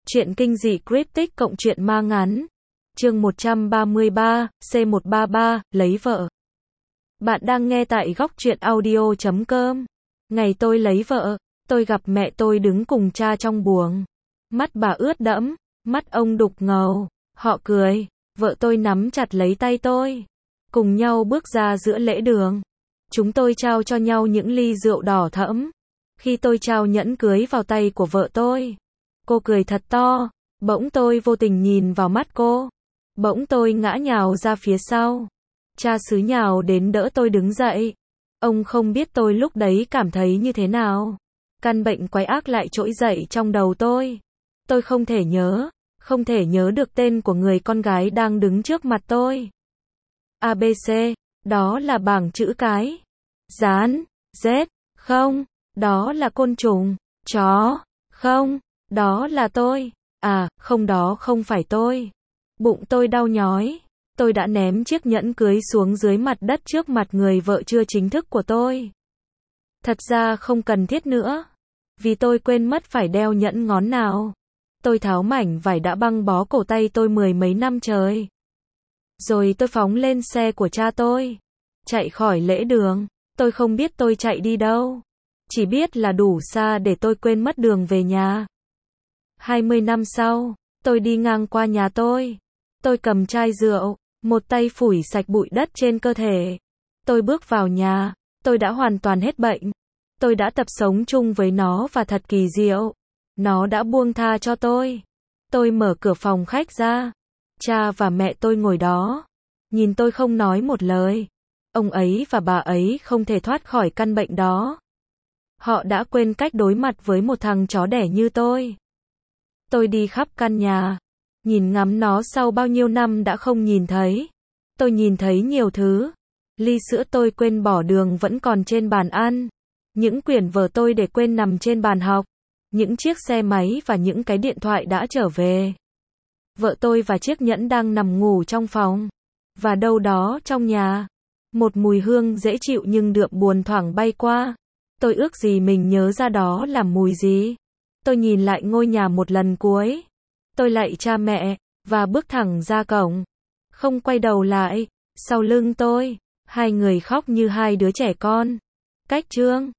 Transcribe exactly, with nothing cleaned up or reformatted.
Truyện kinh dị cryptic cộng truyện ma ngắn. Chương một trăm ba mươi ba, C một ba ba, lấy vợ. Bạn đang nghe tại góc truyện audio chấm com. Ngày tôi lấy vợ, tôi gặp mẹ tôi đứng cùng cha trong buồng. Mắt bà ướt đẫm, mắt ông đục ngầu. Họ cười, vợ tôi nắm chặt lấy tay tôi. Cùng nhau bước ra giữa lễ đường. Chúng tôi trao cho nhau những ly rượu đỏ thẫm. Khi tôi trao nhẫn cưới vào tay của vợ tôi, cô cười thật to, bỗng tôi vô tình nhìn vào mắt cô. Bỗng tôi ngã nhào ra phía sau. Cha xứ nhào đến đỡ tôi đứng dậy. Ông không biết tôi lúc đấy cảm thấy như thế nào. Căn bệnh quái ác lại trỗi dậy trong đầu tôi. Tôi không thể nhớ, không thể nhớ được tên của người con gái đang đứng trước mặt tôi. a bê xê, đó là bảng chữ cái. Dán, Z, không, đó là côn trùng. Chó, không, đó là tôi. À, không, đó không phải tôi. Bụng tôi đau nhói. Tôi đã ném chiếc nhẫn cưới xuống dưới mặt đất trước mặt người vợ chưa chính thức của tôi. Thật ra không cần thiết nữa. Vì tôi quên mất phải đeo nhẫn ngón nào. Tôi tháo mảnh vải đã băng bó cổ tay tôi mười mấy năm trời. Rồi tôi phóng lên xe của cha tôi. Chạy khỏi lễ đường. Tôi không biết tôi chạy đi đâu. Chỉ biết là đủ xa để tôi quên mất đường về nhà. hai mươi năm sau, tôi đi ngang qua nhà tôi. Tôi cầm chai rượu, một tay phủi sạch bụi đất trên cơ thể. Tôi bước vào nhà, tôi đã hoàn toàn hết bệnh. Tôi đã tập sống chung với nó và thật kỳ diệu. Nó đã buông tha cho tôi. Tôi mở cửa phòng khách ra. Cha và mẹ tôi ngồi đó. Nhìn tôi không nói một lời. Ông ấy và bà ấy không thể thoát khỏi căn bệnh đó. Họ đã quên cách đối mặt với một thằng chó đẻ như tôi. Tôi đi khắp căn nhà, nhìn ngắm nó sau bao nhiêu năm đã không nhìn thấy. Tôi nhìn thấy nhiều thứ. Ly sữa tôi quên bỏ đường vẫn còn trên bàn ăn. Những quyển vở tôi để quên nằm trên bàn học. Những chiếc xe máy và những cái điện thoại đã trở về. Vợ tôi và chiếc nhẫn đang nằm ngủ trong phòng. Và đâu đó trong nhà, một mùi hương dễ chịu nhưng đượm buồn thoảng bay qua. Tôi ước gì mình nhớ ra đó là mùi gì. Tôi nhìn lại ngôi nhà một lần cuối. Tôi lạy cha mẹ, và bước thẳng ra cổng. Không quay đầu lại. Sau lưng tôi, hai người khóc như hai đứa trẻ con. Cách chương